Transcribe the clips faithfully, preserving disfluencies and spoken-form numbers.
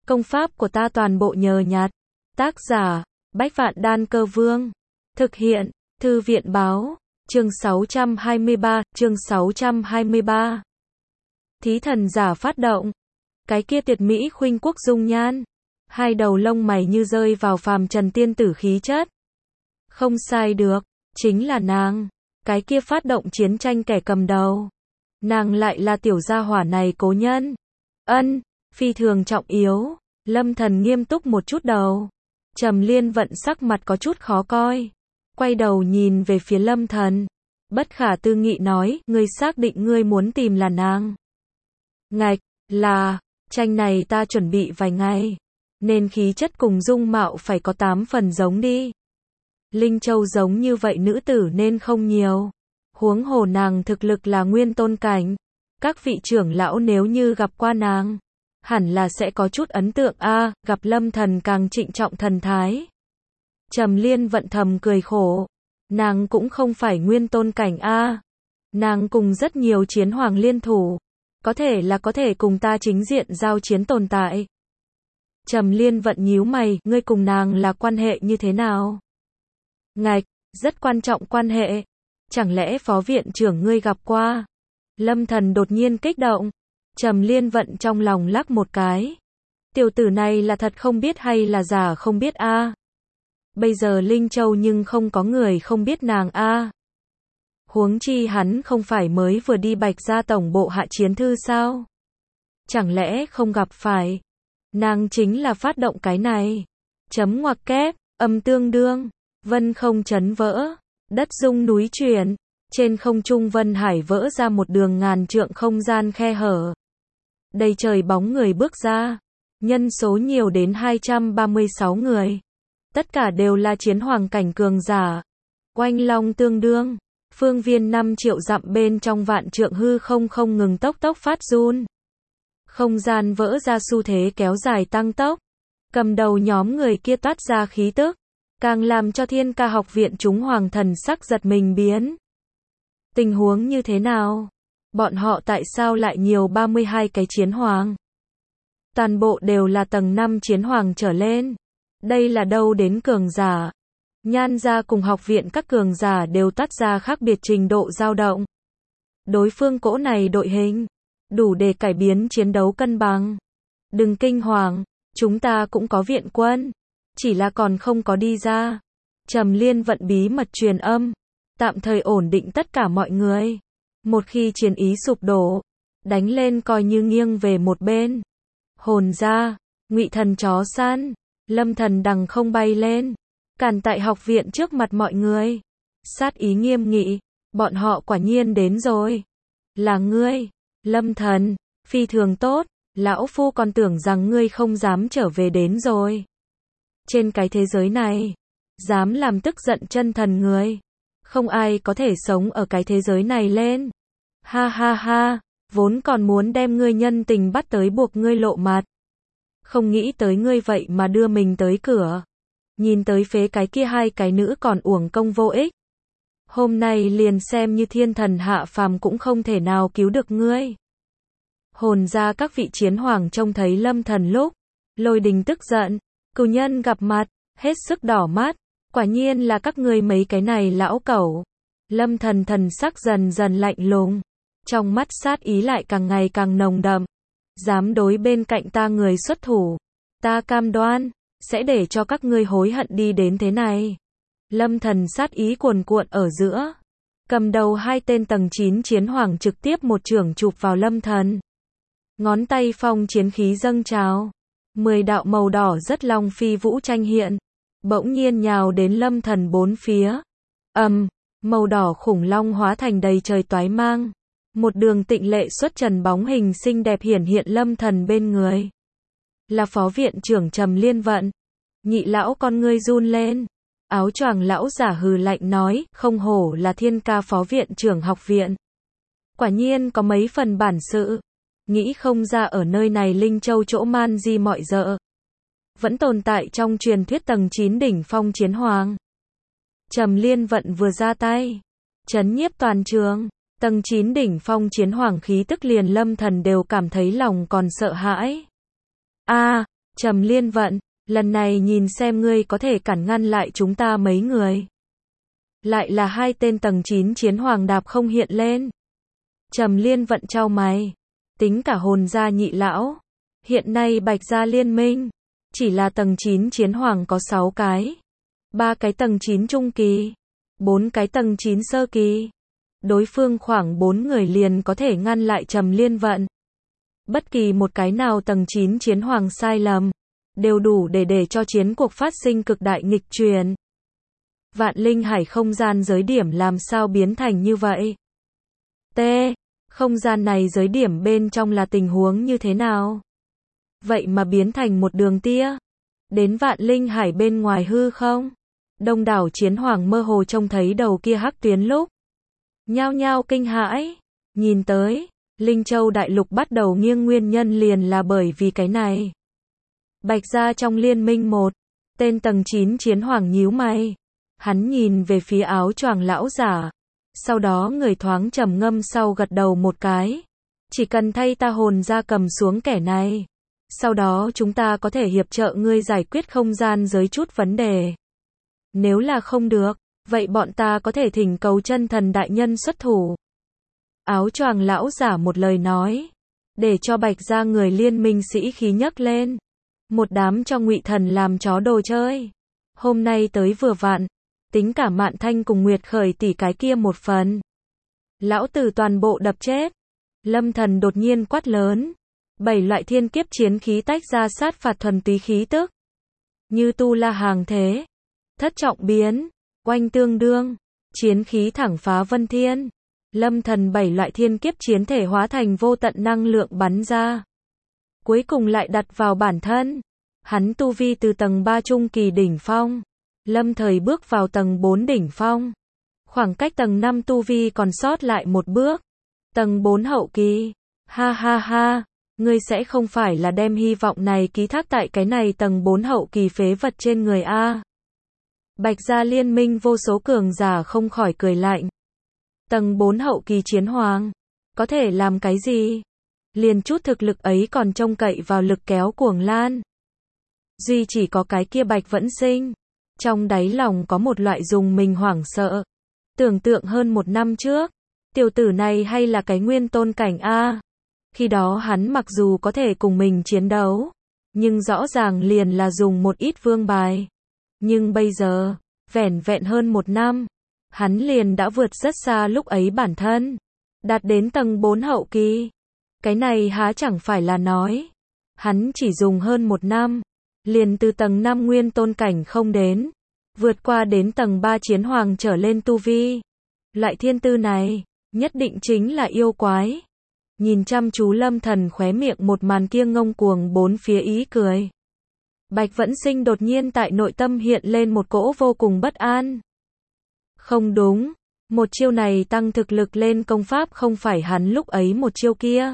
Công pháp của ta toàn bộ nhờ nhặt. Tác giả, Bách Vạn Đan Cơ Vương. Thực hiện, Thư viện Báo. Chương sáu trăm hai mươi ba, chương sáu trăm hai mươi ba. Thí thần giả phát động. Cái kia tuyệt mỹ khuynh quốc dung nhan. Hai đầu lông mày như rơi vào phàm trần tiên tử khí chất. Không sai được, chính là nàng. Cái kia phát động chiến tranh kẻ cầm đầu. Nàng lại là tiểu gia hỏa này cố nhân. Ân, phi thường trọng yếu. Lâm Thần nghiêm túc một chút đầu. Trầm Liên Vận sắc mặt có chút khó coi. Quay đầu nhìn về phía Lâm Thần. Bất khả tư nghị nói, ngươi xác định ngươi muốn tìm là nàng. Ngạch, là, tranh này ta chuẩn bị vài ngày. Nên khí chất cùng dung mạo phải có tám phần giống đi. Linh Châu giống như vậy nữ tử nên không nhiều. Huống hồ nàng thực lực là nguyên tôn cảnh. Các vị trưởng lão nếu như gặp qua nàng, hẳn là sẽ có chút ấn tượng a. À, gặp Lâm Thần càng trịnh trọng thần thái. Trầm Liên Vận thầm cười khổ. Nàng cũng không phải nguyên tôn cảnh a. À. Nàng cùng rất nhiều chiến hoàng liên thủ. Có thể là có thể cùng ta chính diện giao chiến tồn tại. Trầm Liên Vận nhíu mày, ngươi cùng nàng là quan hệ như thế nào? Ngạch, rất quan trọng quan hệ. Chẳng lẽ phó viện trưởng ngươi gặp qua? Lâm Thần đột nhiên kích động. Trầm Liên Vận trong lòng lắc một cái. Tiểu tử này là thật không biết hay là giả không biết a? À? Bây giờ Linh Châu nhưng không có người không biết nàng a. À? Huống chi hắn không phải mới vừa đi Bạch Gia tổng bộ hạ chiến thư sao? Chẳng lẽ không gặp phải? Nàng chính là phát động cái này. Chấm ngoặc kép, âm tương đương, vân không chấn vỡ, đất rung núi chuyển, trên không trung vân hải vỡ ra một đường ngàn trượng không gian khe hở. Đầy trời bóng người bước ra, nhân số nhiều đến hai trăm ba mươi sáu người. Tất cả đều là chiến hoàng cảnh cường giả. Oanh long tương đương, phương viên năm triệu dặm bên trong vạn trượng hư không không ngừng tốc tốc phát run. Không gian vỡ ra xu thế kéo dài tăng tốc. Cầm đầu nhóm người kia toát ra khí tức, càng làm cho Thiên Ca học viện chúng hoàng thần sắc giật mình biến. Tình huống như thế nào? Bọn họ tại sao lại nhiều ba mươi hai cái chiến hoàng? Toàn bộ đều là tầng năm chiến hoàng trở lên. Đây là đâu đến cường giả? Nhan gia cùng học viện các cường giả đều toát ra khác biệt trình độ dao động. Đối phương cỗ này đội hình đủ để cải biến chiến đấu cân bằng. Đừng kinh hoàng, chúng ta cũng có viện quân, chỉ là còn không có đi ra. Trầm Liên Vận bí mật truyền âm, tạm thời ổn định tất cả mọi người. Một khi chiến ý sụp đổ, đánh lên coi như nghiêng về một bên. Hồn ra, Ngụy Thần chó săn, Lâm Thần đằng không bay lên, cản tại học viện trước mặt mọi người. Sát ý nghiêm nghị, bọn họ quả nhiên đến rồi. Là ngươi, Lâm Thần, phi thường tốt, lão phu còn tưởng rằng ngươi không dám trở về đến rồi. Trên cái thế giới này, dám làm tức giận chân thần người, không ai có thể sống ở cái thế giới này lên. Ha ha ha, vốn còn muốn đem ngươi nhân tình bắt tới buộc ngươi lộ mặt. Không nghĩ tới ngươi vậy mà đưa mình tới cửa. Nhìn tới phế cái kia hai cái nữ còn uổng công vô ích. Hôm nay liền xem như thiên thần hạ phàm cũng không thể nào cứu được ngươi. Hồn ra các vị chiến hoàng trông thấy Lâm Thần lúc, Lôi Đình tức giận, cừu nhân gặp mặt, hết sức đỏ mắt, quả nhiên là các ngươi mấy cái này lão cẩu. Lâm Thần thần sắc dần dần lạnh lùng, trong mắt sát ý lại càng ngày càng nồng đậm. Dám đối bên cạnh ta người xuất thủ, ta cam đoan sẽ để cho các ngươi hối hận đi đến thế này. Lâm Thần sát ý cuồn cuộn ở giữa, cầm đầu hai tên tầng chín chiến hoàng trực tiếp một chưởng chụp vào Lâm Thần. Ngón tay phong chiến khí dâng trào, mười đạo màu đỏ rất long phi vũ tranh hiện, bỗng nhiên nhào đến Lâm Thần bốn phía. Ầm, um, màu đỏ khủng long hóa thành đầy trời toái mang, một đường tịnh lệ xuất trần bóng hình xinh đẹp hiển hiện Lâm Thần bên người. Là phó viện trưởng Trầm Liên Vận. Nhị lão con ngươi run lên. Áo choàng lão giả hừ lạnh nói, không hổ là Thiên Ca phó viện trưởng học viện. Quả nhiên có mấy phần bản sự. Nghĩ không ra ở nơi này Linh Châu chỗ man di mọi dợ. Vẫn tồn tại trong truyền thuyết tầng chín đỉnh phong chiến hoàng. Trầm Liên Vận vừa ra tay, chấn nhiếp toàn trường. Tầng chín đỉnh phong chiến hoàng khí tức liền Lâm Thần đều cảm thấy lòng còn sợ hãi. A, Trầm Liên Vận, lần này nhìn xem ngươi có thể cản ngăn lại chúng ta mấy người. Lại là hai tên tầng chín chiến hoàng đạp không hiện lên. Trầm Liên Vận chau mày. Tính cả hồn gia nhị lão. Hiện nay Bạch gia liên minh. Chỉ là tầng chín chiến hoàng có sáu cái. ba cái tầng chín trung kỳ. bốn cái tầng chín sơ kỳ. Đối phương khoảng bốn người liền có thể ngăn lại Trầm Liên Vận. Bất kỳ một cái nào tầng chín chiến hoàng sai lầm. Đều đủ để để cho chiến cuộc phát sinh cực đại nghịch chuyển. Vạn Linh Hải không gian giới điểm làm sao biến thành như vậy? T. Không gian này giới điểm bên trong là tình huống như thế nào? Vậy mà biến thành một đường tia. Đến Vạn Linh Hải bên ngoài hư không? Đông đảo chiến hoàng mơ hồ trông thấy đầu kia hắc tuyến lúc. Nhao nhao kinh hãi. Nhìn tới, Linh Châu đại lục bắt đầu nghiêng nguyên nhân liền là bởi vì cái này. Bạch gia trong liên minh một. Tên tầng chín chiến hoàng nhíu mày. Hắn nhìn về phía áo choàng lão giả. Sau đó người thoáng trầm ngâm sau gật đầu một cái. Chỉ cần thay ta hồn ra cầm xuống kẻ này. Sau đó chúng ta có thể hiệp trợ ngươi giải quyết không gian giới chút vấn đề. Nếu là không được, vậy bọn ta có thể thỉnh cầu chân thần đại nhân xuất thủ. Áo choàng lão giả một lời nói. Để cho Bạch gia người liên minh sĩ khí nhấc lên. Một đám cho Ngụy Thần làm chó đồ chơi. Hôm nay tới vừa vặn. Tính cả Mạn Thanh cùng Nguyệt Khởi tỷ cái kia một phần. Lão tử toàn bộ đập chết. Lâm Thần đột nhiên quát lớn. Bảy loại thiên kiếp chiến khí tách ra sát phạt thuần túy khí tức. Như tu la hàng thế. Thất trọng biến. Oanh tương đương. Chiến khí thẳng phá vân thiên. Lâm Thần bảy loại thiên kiếp chiến thể hóa thành vô tận năng lượng bắn ra. Cuối cùng lại đặt vào bản thân. Hắn tu vi từ tầng ba trung kỳ đỉnh phong. Lâm thời bước vào tầng bốn đỉnh phong. Khoảng cách tầng năm tu vi còn sót lại một bước. Tầng bốn hậu kỳ. Ha ha ha. Ngươi sẽ không phải là đem hy vọng này ký thác tại cái này tầng bốn hậu kỳ phế vật trên người a. Bạch gia liên minh vô số cường giả không khỏi cười lạnh. Tầng bốn hậu kỳ chiến hoàng. Có thể làm cái gì? Liền chút thực lực ấy còn trông cậy vào lực kéo cuồng lan. Duy chỉ có cái kia Bạch Vẫn Sinh. Trong đáy lòng có một loại dùng mình hoảng sợ. Tưởng tượng hơn một năm trước. Tiểu tử này hay là cái nguyên tôn cảnh A. Khi đó hắn mặc dù có thể cùng mình chiến đấu. Nhưng rõ ràng liền là dùng một ít vương bài. Nhưng bây giờ, vẻn vẹn hơn một năm. Hắn liền đã vượt rất xa lúc ấy bản thân. Đạt đến tầng bốn hậu kỳ. Cái này há chẳng phải là nói. Hắn chỉ dùng hơn một năm. Liền từ tầng năm nguyên tôn cảnh không đến. Vượt qua đến tầng ba chiến hoàng trở lên tu vi. Loại thiên tư này, nhất định chính là yêu quái. Nhìn chăm chú Lâm Thần khóe miệng một màn kia ngông cuồng bốn phía ý cười. Bạch Vẫn Sinh đột nhiên tại nội tâm hiện lên một cỗ vô cùng bất an. Không đúng, một chiêu này tăng thực lực lên công pháp không phải hắn lúc ấy một chiêu kia.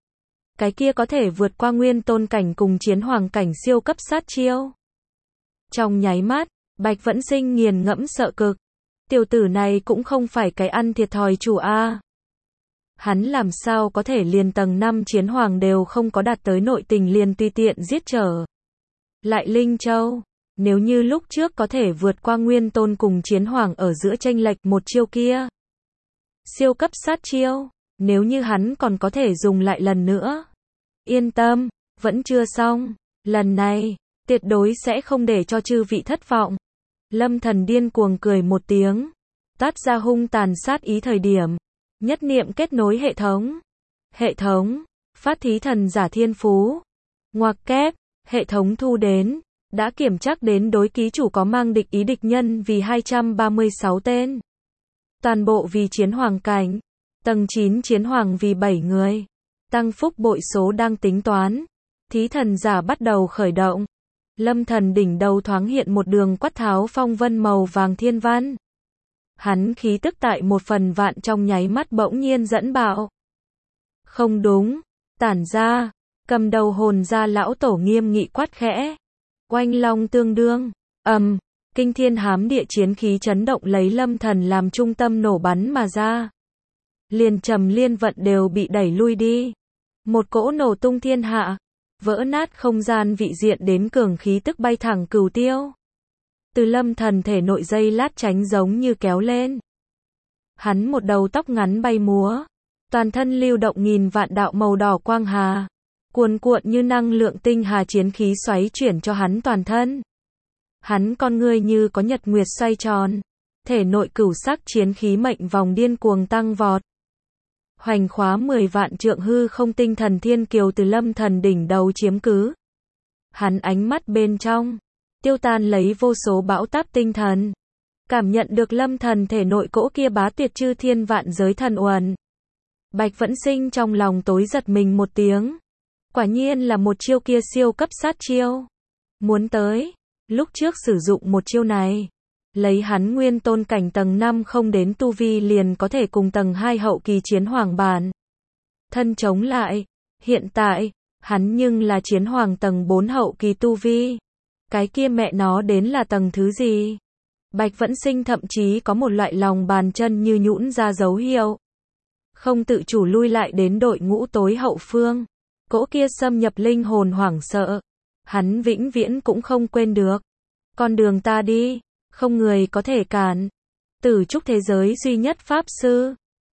Cái kia có thể vượt qua nguyên tôn cảnh cùng chiến hoàng cảnh siêu cấp sát chiêu. Trong nháy mắt, Bạch Vẫn Sinh nghiền ngẫm sợ cực. Tiểu tử này cũng không phải cái ăn thiệt thòi chủ a. Hắn làm sao có thể liền tầng năm chiến hoàng đều không có đạt tới nội tình liền tùy tiện giết trở. Lại Linh Châu, nếu như lúc trước có thể vượt qua nguyên tôn cùng chiến hoàng ở giữa chênh lệch một chiêu kia. Siêu cấp sát chiêu, nếu như hắn còn có thể dùng lại lần nữa. Yên tâm, vẫn chưa xong, lần này, tuyệt đối sẽ không để cho chư vị thất vọng. Lâm Thần điên cuồng cười một tiếng, tát ra hung tàn sát ý thời điểm. Nhất niệm kết nối hệ thống. Hệ thống, phát thí thần giả thiên phú. Ngoặc kép, hệ thống thu đến. Đã kiểm tra đến đối ký chủ có mang địch ý địch nhân vì hai trăm ba mươi sáu tên. Toàn bộ vì chiến hoàng cảnh. Tầng chín chiến hoàng vì bảy người. Tăng phúc bội số đang tính toán. Thí thần giả bắt đầu khởi động. Lâm Thần đỉnh đầu thoáng hiện một đường quát tháo phong vân màu vàng thiên văn. Hắn khí tức tại một phần vạn trong nháy mắt bỗng nhiên dẫn bạo. Không đúng, tản ra, cầm đầu hồn ra lão tổ nghiêm nghị quát khẽ. Oanh long tương đương, ầm, um, kinh thiên hám địa chiến khí chấn động lấy Lâm Thần làm trung tâm nổ bắn mà ra. Liền Trầm Liên Vận đều bị đẩy lui đi. Một cỗ nổ tung thiên hạ, vỡ nát không gian vị diện đến cường khí tức bay thẳng cửu tiêu. Từ Lâm Thần thể nội dây lát tránh giống như kéo lên. Hắn một đầu tóc ngắn bay múa, toàn thân lưu động nghìn vạn đạo màu đỏ quang hà, cuồn cuộn như năng lượng tinh hà chiến khí xoáy chuyển cho hắn toàn thân. Hắn con ngươi như có nhật nguyệt xoay tròn, thể nội cửu sắc chiến khí mệnh vòng điên cuồng tăng vọt. Hoành khóa mười vạn trượng hư không tinh thần thiên kiều từ Lâm Thần đỉnh đầu chiếm cứ. Hắn ánh mắt bên trong, tiêu tan lấy vô số bão táp tinh thần. Cảm nhận được Lâm Thần thể nội cỗ kia bá tuyệt chư thiên vạn giới thần uẩn. Bạch Vẫn Sinh trong lòng tối giật mình một tiếng. Quả nhiên là một chiêu kia siêu cấp sát chiêu. Muốn tới, lúc trước sử dụng một chiêu này, lấy hắn nguyên tôn cảnh tầng năm không đến tu vi liền có thể cùng tầng hai hậu kỳ chiến hoàng bản thân chống lại. Hiện tại, hắn nhưng là chiến hoàng tầng bốn hậu kỳ tu vi. Cái kia mẹ nó đến là tầng thứ gì? Bạch Vẫn Sinh thậm chí có một loại lòng bàn chân như nhũn ra dấu hiệu. Không tự chủ lui lại đến đội ngũ tối hậu phương. Cỗ kia xâm nhập linh hồn hoảng sợ. Hắn vĩnh viễn cũng không quên được. Con đường ta đi, không người có thể cản. Tử trúc thế giới duy nhất pháp sư.